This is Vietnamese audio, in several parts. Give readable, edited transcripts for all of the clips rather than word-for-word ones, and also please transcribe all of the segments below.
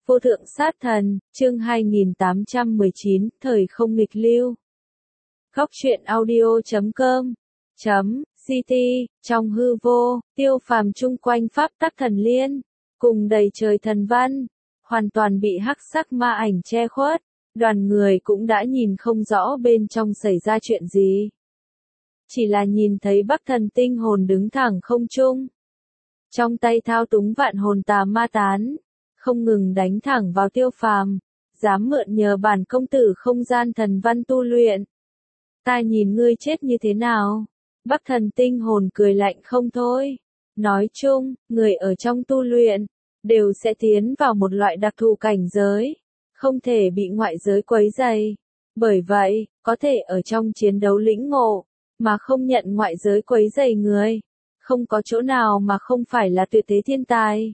Vô thượng sát thần, chương 2819, thời không nghịch lưu. Góc truyện audio.com .ct, trong hư vô, Tiêu Phàm chung quanh pháp tắc thần liên, cùng đầy trời thần văn, hoàn toàn bị hắc sắc ma ảnh che khuất, đoàn người cũng đã nhìn không rõ bên trong xảy ra chuyện gì. Chỉ là nhìn thấy Bắc Thần tinh hồn đứng thẳng không trung, trong tay thao túng vạn hồn tà ma tán, không ngừng đánh thẳng vào Tiêu Phàm, dám mượn nhờ bản công tử không gian thần văn tu luyện. Ta nhìn ngươi chết như thế nào? Bắc Thần tinh hồn cười lạnh không thôi. Nói chung, người ở trong tu luyện, đều sẽ tiến vào một loại đặc thù cảnh giới, không thể bị ngoại giới quấy rầy. Bởi vậy, có thể ở trong chiến đấu lĩnh ngộ, mà không nhận ngoại giới quấy rầy người. Không có chỗ nào mà không phải là tuyệt thế thiên tài.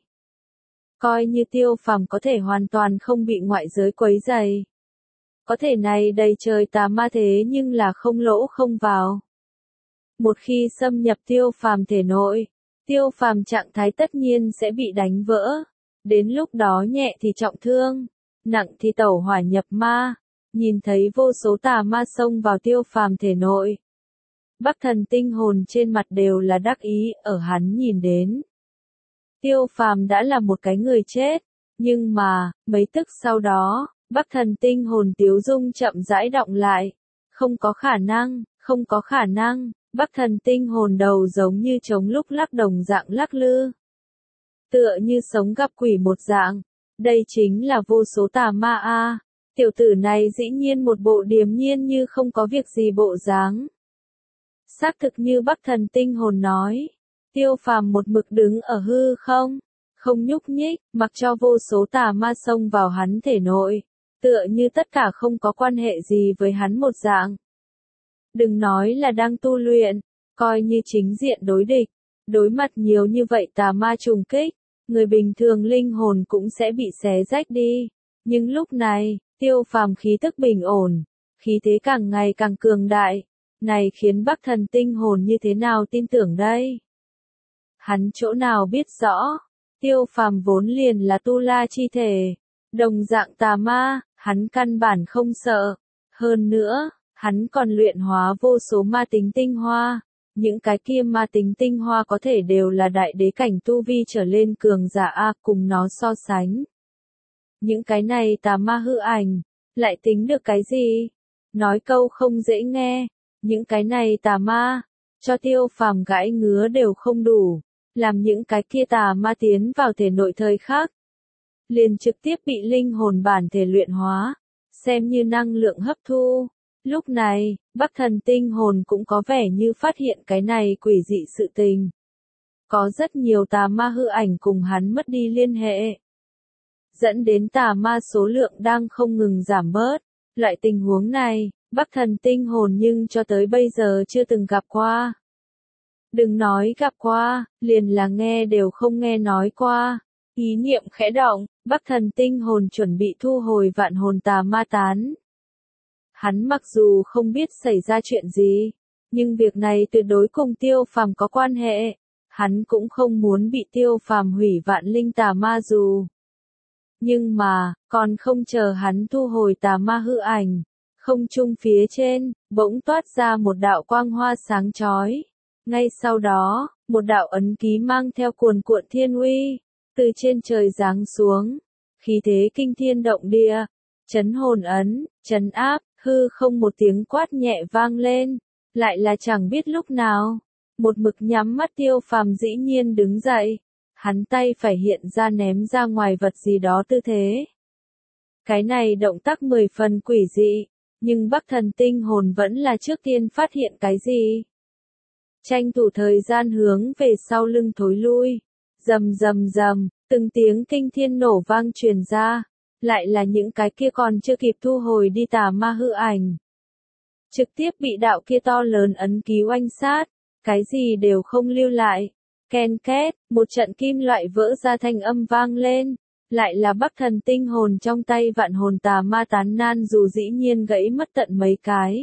Coi như Tiêu Phàm có thể hoàn toàn không bị ngoại giới quấy rầy. Có thể này đầy trời tà ma thế nhưng là không lỗ không vào. Một khi xâm nhập Tiêu Phàm thể nội, Tiêu Phàm trạng thái tất nhiên sẽ bị đánh vỡ. Đến lúc đó nhẹ thì trọng thương, nặng thì tẩu hỏa nhập ma. Nhìn thấy vô số tà ma xông vào Tiêu Phàm thể nội, Bắc Thần tinh hồn trên mặt đều là đắc ý, ở hắn nhìn đến. Tiêu Phàm đã là một cái người chết, nhưng mà, mấy tức sau đó, Bắc Thần tinh hồn tiếu dung chậm rãi đọng lại. Không có khả năng, không có khả năng, Bắc Thần tinh hồn đầu giống như trống lúc lắc đồng dạng lắc lư. Tựa như sống gặp quỷ một dạng, đây chính là vô số tà ma a. Tiểu tử này dĩ nhiên một bộ điềm nhiên như không có việc gì bộ dáng. Xác thực như Bắc Thần tinh hồn nói. Tiêu Phàm một mực đứng ở hư không, không nhúc nhích, mặc cho vô số tà ma xông vào hắn thể nội, tựa như tất cả không có quan hệ gì với hắn một dạng. Đừng nói là đang tu luyện, coi như chính diện đối địch, đối mặt nhiều như vậy tà ma trùng kích, người bình thường linh hồn cũng sẽ bị xé rách đi. Nhưng lúc này, Tiêu Phàm khí tức bình ổn, khí thế càng ngày càng cường đại, này khiến Bắc Thần tinh hồn như thế nào tin tưởng đây? Hắn chỗ nào biết rõ, Tiêu Phàm vốn liền là tu la chi thể, đồng dạng tà ma, hắn căn bản không sợ. Hơn nữa, hắn còn luyện hóa vô số ma tính tinh hoa, những cái kia ma tính tinh hoa có thể đều là đại đế cảnh tu vi trở lên cường giả a, cùng nó so sánh. Những cái này tà ma hư ảnh, lại tính được cái gì? Nói câu không dễ nghe, những cái này tà ma, cho Tiêu Phàm gãi ngứa đều không đủ. Làm những cái kia tà ma tiến vào thể nội thời khắc, liền trực tiếp bị linh hồn bản thể luyện hóa, xem như năng lượng hấp thu. Lúc này, Bắc Thần tinh hồn cũng có vẻ như phát hiện cái này quỷ dị sự tình. Có rất nhiều tà ma hư ảnh cùng hắn mất đi liên hệ, dẫn đến tà ma số lượng đang không ngừng giảm bớt. Loại tình huống này, Bắc Thần tinh hồn nhưng cho tới bây giờ chưa từng gặp qua. Đừng nói gặp qua, liền là nghe đều không nghe nói qua. Ý niệm khẽ động, Bắc Thần tinh hồn chuẩn bị thu hồi vạn hồn tà ma tán. Hắn mặc dù không biết xảy ra chuyện gì, nhưng việc này tuyệt đối cùng Tiêu Phàm có quan hệ. Hắn cũng không muốn bị Tiêu Phàm hủy vạn linh tà ma dù. Nhưng mà, còn không chờ hắn thu hồi tà ma hư ảnh, không trung phía trên, bỗng toát ra một đạo quang hoa sáng chói. Ngay sau đó, một đạo ấn ký mang theo cuồn cuộn thiên uy, từ trên trời giáng xuống, khí thế kinh thiên động địa, chấn hồn ấn, chấn áp, hư không một tiếng quát nhẹ vang lên, lại là chẳng biết lúc nào, một mực nhắm mắt Tiêu Phàm dĩ nhiên đứng dậy, hắn tay phải hiện ra ném ra ngoài vật gì đó tư thế. Cái này động tác 10 phần quỷ dị, nhưng Bắc Thần tinh hồn vẫn là trước tiên phát hiện cái gì. Tranh thủ thời gian hướng về sau lưng thối lui, rầm rầm rầm, từng tiếng kinh thiên nổ vang truyền ra, lại là những cái kia còn chưa kịp thu hồi đi tà ma hư ảnh. Trực tiếp bị đạo kia to lớn ấn ký oanh sát, cái gì đều không lưu lại. Ken két, một trận kim loại vỡ ra thanh âm vang lên, lại là Bắc Thần tinh hồn trong tay vạn hồn tà ma tán nan dù dĩ nhiên gãy mất tận mấy cái.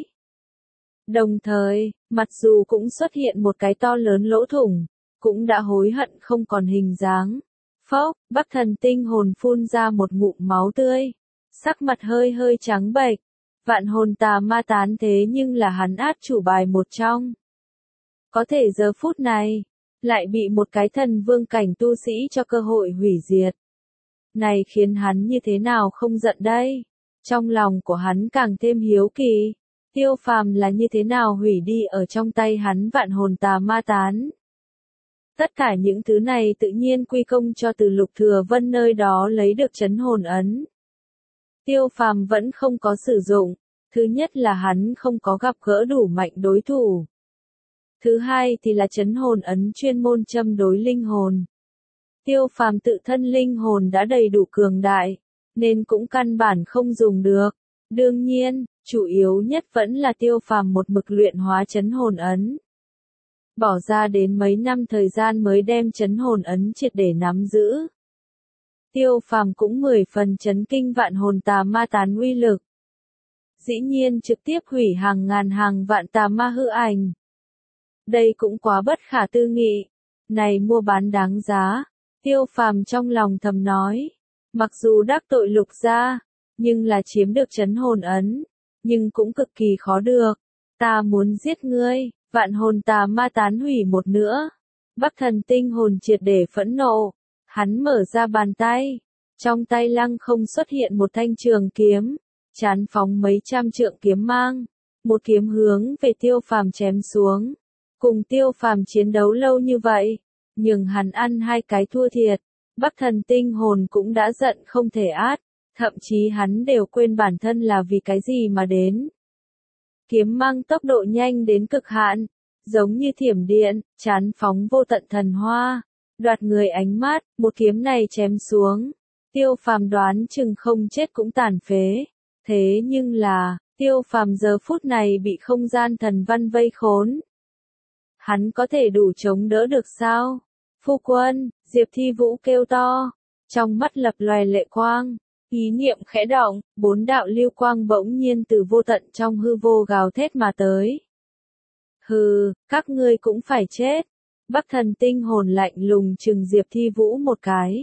Đồng thời, mặc dù cũng xuất hiện một cái to lớn lỗ thủng, cũng đã hối hận không còn hình dáng. Phốc, Bắc Thần tinh hồn phun ra một ngụm máu tươi, sắc mặt hơi hơi trắng bệch. Vạn hồn tà ma tán thế nhưng là hắn át chủ bài một trong. Có thể giờ phút này, lại bị một cái thần vương cảnh tu sĩ cho cơ hội hủy diệt. Này khiến hắn như thế nào không giận đây? Trong lòng của hắn càng thêm hiếu kỳ. Tiêu Phàm là như thế nào hủy đi ở trong tay hắn vạn hồn tà ma tán. Tất cả những thứ này tự nhiên quy công cho từ Lục Thừa Vân nơi đó lấy được trấn hồn ấn. Tiêu Phàm vẫn không có sử dụng. Thứ nhất là hắn không có gặp gỡ đủ mạnh đối thủ. Thứ hai thì là trấn hồn ấn chuyên môn châm đối linh hồn. Tiêu Phàm tự thân linh hồn đã đầy đủ cường đại, nên cũng căn bản không dùng được. Đương nhiên, chủ yếu nhất vẫn là Tiêu Phàm một mực luyện hóa trấn hồn ấn. Bỏ ra đến mấy năm thời gian mới đem trấn hồn ấn triệt để nắm giữ. Tiêu Phàm cũng 10 phần chấn kinh vạn hồn tà ma tán uy lực. Dĩ nhiên trực tiếp hủy hàng ngàn hàng vạn tà ma hư ảnh. Đây cũng quá bất khả tư nghị. Này mua bán đáng giá. Tiêu Phàm trong lòng thầm nói. Mặc dù đắc tội Lục gia, nhưng là chiếm được trấn hồn ấn. Nhưng cũng cực kỳ khó được. Ta muốn giết ngươi. Vạn hồn tà ma tán hủy một nữa. Bắc Thần tinh hồn triệt để phẫn nộ. Hắn mở ra bàn tay. Trong tay lăng không xuất hiện một thanh trường kiếm. Chán phóng mấy trăm trượng kiếm mang. Một kiếm hướng về Tiêu Phàm chém xuống. Cùng Tiêu Phàm chiến đấu lâu như vậy. Nhưng hắn ăn hai cái thua thiệt. Bắc Thần tinh hồn cũng đã giận không thể át. Thậm chí hắn đều quên bản thân là vì cái gì mà đến. Kiếm mang tốc độ nhanh đến cực hạn. Giống như thiểm điện, chán phóng vô tận thần hoa. Đoạt người ánh mắt, một kiếm này chém xuống. Tiêu Phàm đoán chừng không chết cũng tàn phế. Thế nhưng là, Tiêu Phàm giờ phút này bị không gian thần văn vây khốn. Hắn có thể đủ chống đỡ được sao? Phu quân, Diệp Thi Vũ kêu to. Trong mắt lập loè lệ quang. Ý niệm khẽ động, 4 đạo lưu quang bỗng nhiên từ vô tận trong hư vô gào thét mà tới. Hừ, các ngươi cũng phải chết. Bắc Thần tinh hồn lạnh lùng trừng Diệp Thi Vũ một cái.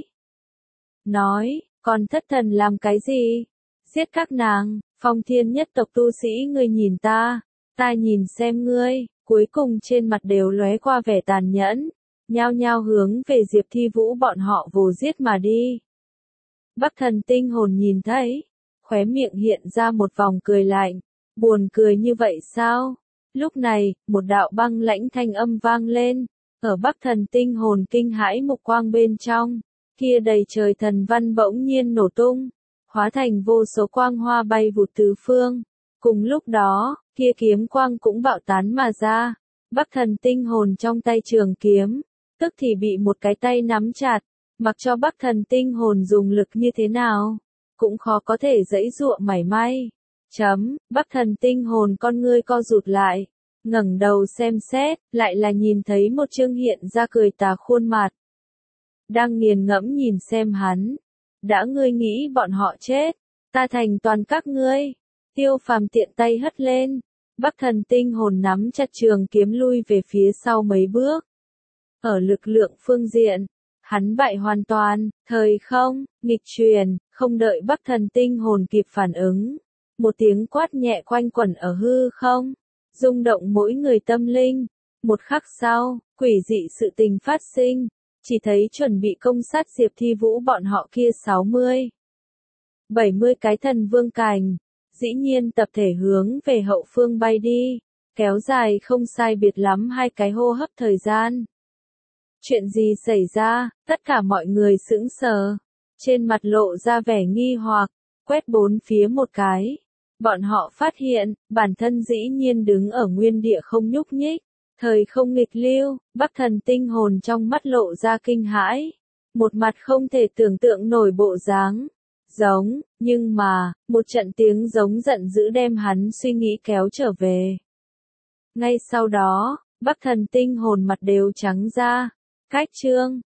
Nói, còn thất thần làm cái gì? Giết các nàng, Phong Thiên nhất tộc tu sĩ ngươi nhìn ta nhìn xem ngươi, cuối cùng trên mặt đều lóe qua vẻ tàn nhẫn, nhao nhao hướng về Diệp Thi Vũ bọn họ vồ giết mà đi. Bắc Thần tinh hồn nhìn thấy, khóe miệng hiện ra một vòng cười lạnh, buồn cười như vậy sao? Lúc này, một đạo băng lãnh thanh âm vang lên, ở Bắc Thần tinh hồn kinh hãi mục quang bên trong, kia đầy trời thần văn bỗng nhiên nổ tung, hóa thành vô số quang hoa bay vụt tứ phương. Cùng lúc đó, kia kiếm quang cũng bạo tán mà ra. Bắc Thần tinh hồn trong tay trường kiếm, tức thì bị một cái tay nắm chặt, mặc cho Bắc Thần tinh hồn dùng lực như thế nào, cũng khó có thể giãy giụa mảy may. Bắc Thần tinh hồn con ngươi co rụt lại, ngẩng đầu xem xét, lại là nhìn thấy một trương hiện ra cười tà khuôn mặt. Đang nghiền ngẫm nhìn xem hắn. Đã ngươi nghĩ bọn họ chết, ta thành toàn các ngươi. Tiêu Phàm tiện tay hất lên. Bắc Thần tinh hồn nắm chặt trường kiếm lui về phía sau mấy bước. Ở lực lượng phương diện, hắn bại hoàn toàn, thời không, nghịch truyền, không đợi Bắc Thần tinh hồn kịp phản ứng. Một tiếng quát nhẹ quanh quẩn ở hư không, rung động mỗi người tâm linh. Một khắc sau, quỷ dị sự tình phát sinh. Chỉ thấy chuẩn bị công sát Diệp Thi Vũ bọn họ kia 70 cái thần vương cảnh, dĩ nhiên tập thể hướng về hậu phương bay đi, kéo dài không sai biệt lắm 2 cái hô hấp thời gian. Chuyện gì xảy ra? Tất cả mọi người sững sờ, trên mặt lộ ra vẻ nghi hoặc, quét bốn phía một cái. Bọn họ phát hiện, bản thân dĩ nhiên đứng ở nguyên địa không nhúc nhích. Thời không nghịch lưu, Bắc Thần tinh hồn trong mắt lộ ra kinh hãi. Một mặt không thể tưởng tượng nổi bộ dáng. Giống, nhưng mà, một trận tiếng giống giận dữ đem hắn suy nghĩ kéo trở về. Ngay sau đó, Bắc Thần tinh hồn mặt đều trắng ra. Cách chương